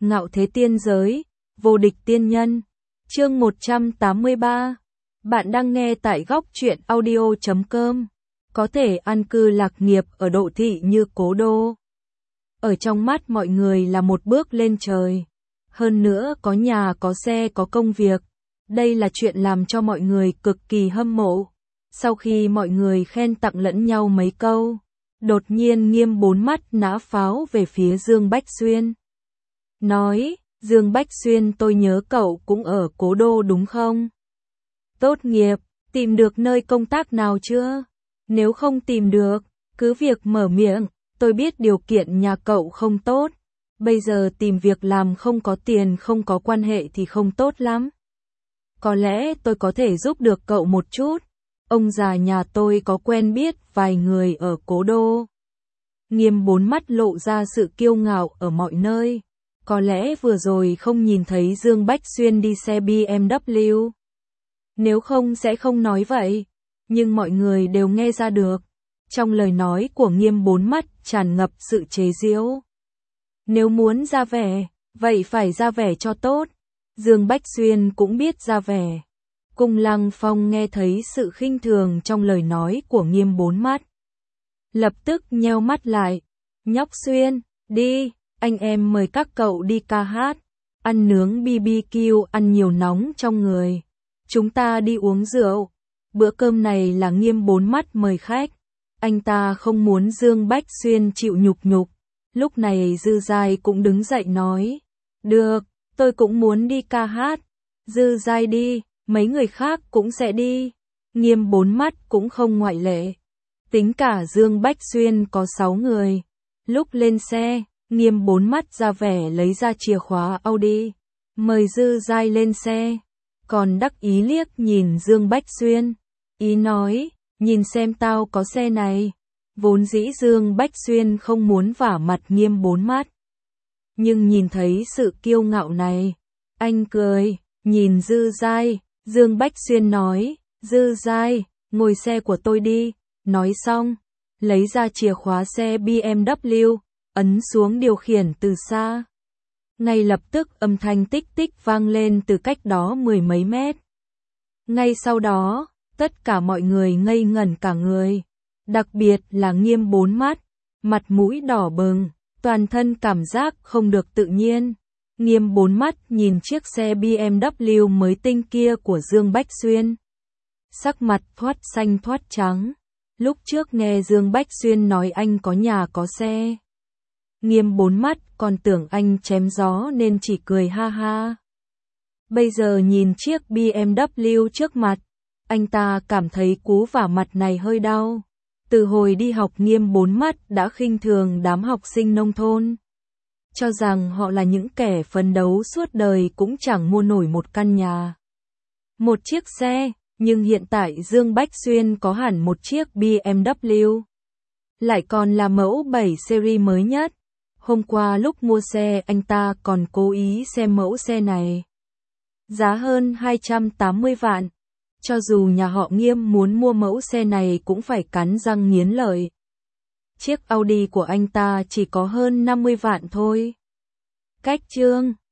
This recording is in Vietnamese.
Ngạo thế tiên giới, vô địch tiên nhân. Chương 183. Bạn đang nghe tại góc truyện audio.com. Có thể an cư lạc nghiệp ở độ thị như Cố Đô. Ở trong mắt mọi người là một bước lên trời. Hơn nữa có nhà, có xe, có công việc. Đây là chuyện làm cho mọi người cực kỳ hâm mộ. Sau khi mọi người khen tặng lẫn nhau mấy câu, đột nhiên Nghiêm bốn mắt nã pháo về phía Dương Bách Xuyên. Nói, Dương Bách Xuyên, tôi nhớ cậu cũng ở Cố Đô đúng không? Tốt nghiệp, tìm được nơi công tác nào chưa? Nếu không tìm được, cứ việc mở miệng, tôi biết điều kiện nhà cậu không tốt. Bây giờ tìm việc làm không có tiền, không có quan hệ thì không tốt lắm. Có lẽ tôi có thể giúp được cậu một chút. Ông già nhà tôi có quen biết vài người ở Cố Đô. Nghiêm bốn mắt lộ ra sự kiêu ngạo ở mọi nơi. Có lẽ vừa rồi không nhìn thấy Dương Bách Xuyên đi xe BMW. Nếu không sẽ không nói vậy. Nhưng mọi người đều nghe ra được. Trong lời nói của Nghiêm bốn mắt tràn ngập sự chế giễu. Nếu muốn ra vẻ, vậy phải ra vẻ cho tốt. Dương Bách Xuyên cũng biết ra vẻ. Cung Lăng Phong nghe thấy sự khinh thường trong lời nói của Nghiêm bốn mắt. Lập tức nheo mắt lại. Nhóc Xuyên, đi, anh em mời các cậu đi ca hát, ăn nướng BBQ, ăn nhiều nóng trong người. Chúng ta đi uống rượu. Bữa cơm này là Nghiêm bốn mắt mời khách. Anh ta không muốn Dương Bách Xuyên chịu nhục nhục. Lúc này Dư Giai cũng đứng dậy nói. Được, tôi cũng muốn đi ca hát. Dư Giai đi, mấy người khác cũng sẽ đi. Nghiêm bốn mắt cũng không ngoại lệ. Tính cả Dương Bách Xuyên có 6 người. Lúc lên xe, Nghiêm bốn mắt ra vẻ lấy ra chìa khóa Audi. Mời Dư Giai lên xe. Còn đắc ý liếc nhìn Dương Bách Xuyên. Ý nói, nhìn xem tao có xe này. Vốn dĩ Dương Bách Xuyên không muốn vả mặt Nghiêm bốn mắt. Nhưng nhìn thấy sự kiêu ngạo này, anh cười, nhìn Dư Giai. Dương Bách Xuyên nói, Dư Giai, ngồi xe của tôi đi. Nói xong, lấy ra chìa khóa xe BMW, ấn xuống điều khiển từ xa. Ngay lập tức âm thanh tích tích vang lên từ cách đó mười mấy mét. Ngay sau đó, tất cả mọi người ngây ngẩn cả người. Đặc biệt là Nghiêm bốn mắt, mặt mũi đỏ bừng, toàn thân cảm giác không được tự nhiên. Nghiêm bốn mắt nhìn chiếc xe BMW mới tinh kia của Dương Bách Xuyên. Sắc mặt thoát xanh thoát trắng. Lúc trước nghe Dương Bách Xuyên nói anh có nhà có xe. Nghiêm bốn mắt còn tưởng anh chém gió nên chỉ cười ha ha. Bây giờ nhìn chiếc BMW trước mặt, anh ta cảm thấy cú vả mặt này hơi đau. Từ hồi đi học Nghiêm bốn mắt đã khinh thường đám học sinh nông thôn. Cho rằng họ là những kẻ phấn đấu suốt đời cũng chẳng mua nổi một căn nhà, một chiếc xe. Nhưng hiện tại Dương Bách Xuyên có hẳn một chiếc BMW. Lại còn là mẫu 7 series mới nhất. Hôm qua lúc mua xe anh ta còn cố ý xem mẫu xe này. Giá hơn 280 vạn. Cho dù nhà họ Nghiêm muốn mua mẫu xe này cũng phải cắn răng nghiến lợi. Chiếc Audi của anh ta chỉ có hơn 50 vạn thôi. Cách chương